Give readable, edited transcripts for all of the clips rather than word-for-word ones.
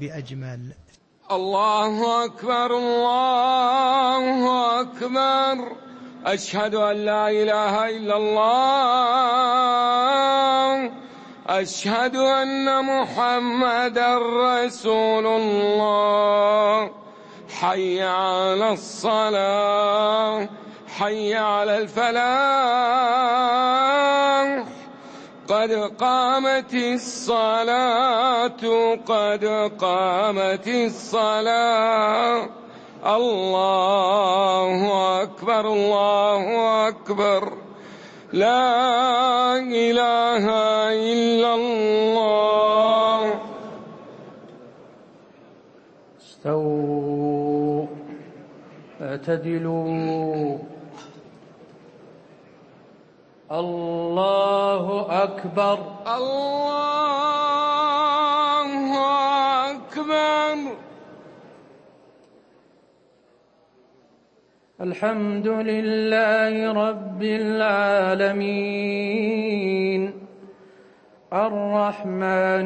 بأجمل. الله أكبر الله أكبر، أشهد أن لا إله إلا الله، أشهد أن محمدًا رسول الله. حي على الصلاة، حي على الفلاح، قد قامت الصلاة، قد قامت الصلاة. الله أكبر الله أكبر، لا إله إلا الله. استووا اعتدلوا. الله أكبر الله أكبر. الحمد لله رب العالمين، الرحمن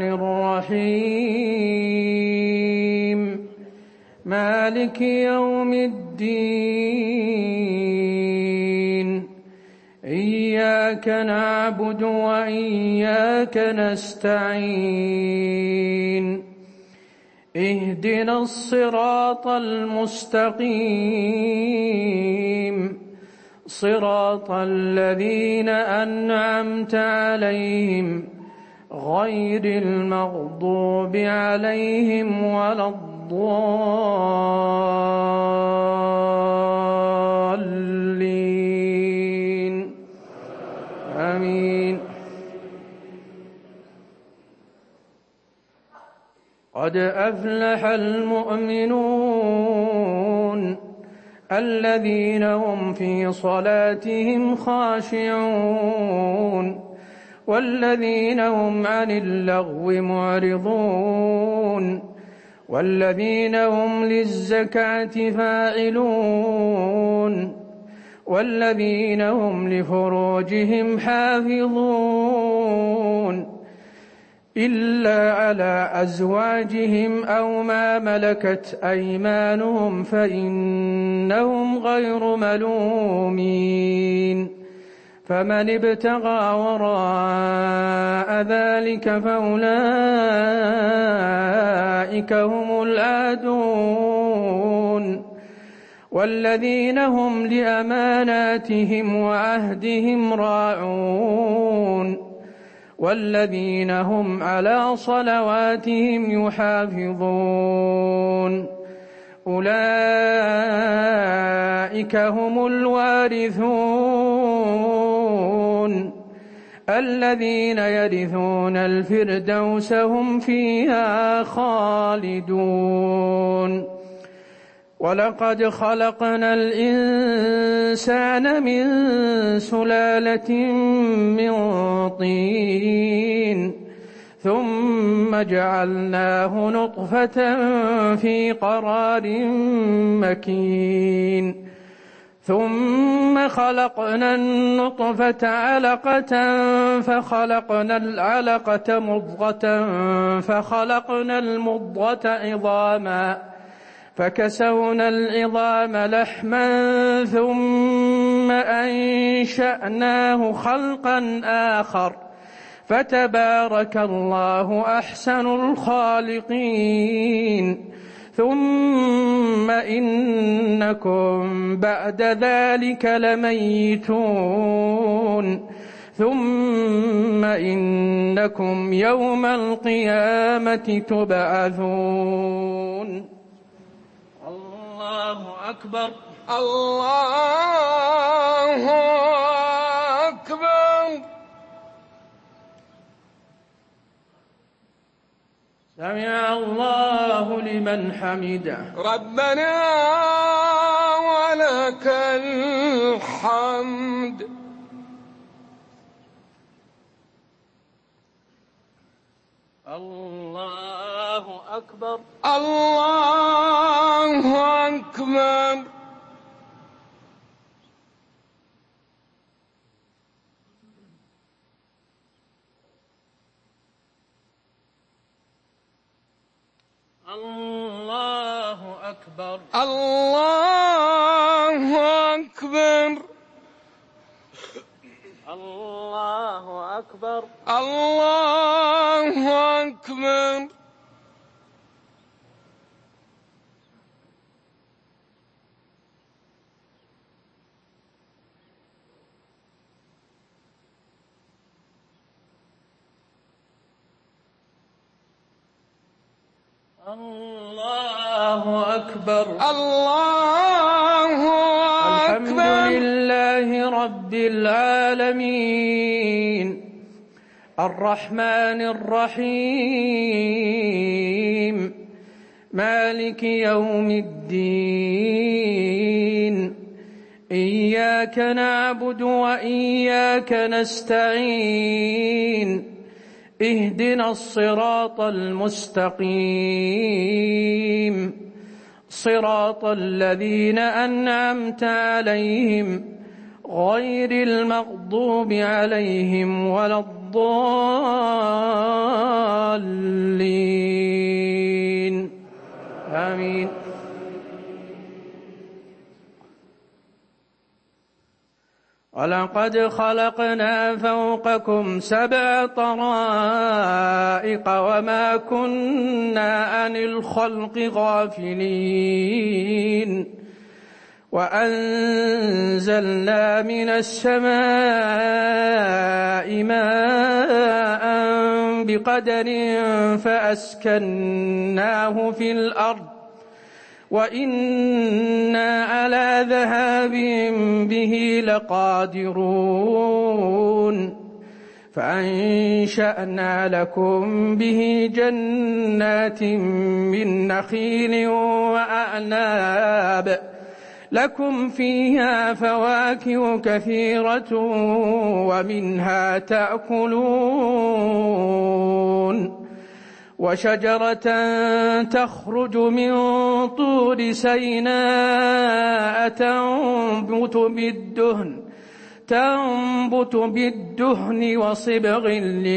الرحيم، مالك يوم الدين. إياك نعبد وإياك نستعين، اهدنا الصراط المستقيم، صراط الذين أنعمت عليهم غير المغضوب عليهم ولا الضالين. آمين. قد أفلح المؤمنون الذين هم في صلاتهم خاشعون والذين هم عن اللغو معرضون والذين هم للزكاة فاعلون والذين هم لفروجهم حافظون إلا على أزواجهم أو ما ملكت أيمانهم فإنهم غير ملومين. فمن ابتغى وراء ذلك فأولئك هم العادون والذين هم لأماناتهم وعهدهم راعون والذين هم على صلواتهم يحافظون. أولئك هم الوارثون الذين يرثون الفردوس هم فيها خالدون. ولقد خلقنا الإنسان من سلالة من طين ثم جعلناه نطفة في قرار مكين ثم خلقنا النطفة علقة فخلقنا العلقة مضغة فخلقنا المضغة عظاما فكسونا العظام لحما ثم أنشأناه خلقا آخر فتبارك الله أحسن الخالقين. ثم إنكم بعد ذلك لميتون ثم إنكم يوم القيامة تبعثون. الله أكبر الله أكبر. سمع الله لمن حمده. ربنا ولك الحمد. الله أكبر الله أكبر. الله أكبر. الله أكبر. الله أكبر. الله أكبر. الله أكبر. الله الحمد أكبر. لله رب العالمين الرحمن الرحيم مالك يوم الدين إياك نعبد وإياك نستعين اهدنا الصراط المستقيم صراط الذين أنعمت عليهم غير المغضوب عليهم ولا الضالين آمين. ولقد خلقنا فوقكم 7 طرائق وما كنا عن الخلق غافلين وأنزلنا من السماء ماء بقدر فأسكناه في الأرض وإنا على ذهاب به لقادرون فأنشأنا لكم به جنات من نخيل وأعناب لكم فيها فواكه كثيرة ومنها تأكلون وشجرة تخرج من طور سيناء تنبت بالدهن وصبغ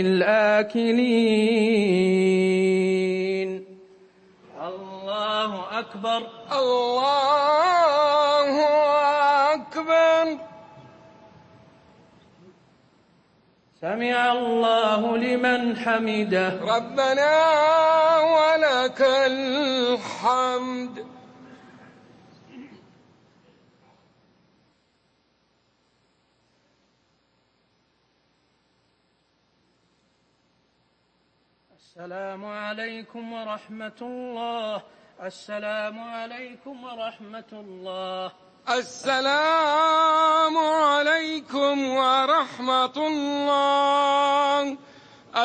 للآكلين. الله أكبر. الله أكبر. سمع الله لمن حمده. ربنا ولك الحمد. السلام عليكم ورحمة الله. السلام عليكم ورحمة الله. السلام عليكم ورحمة الله.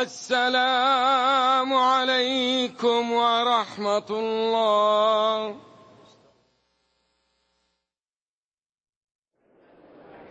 السلام عليكم ورحمة الله.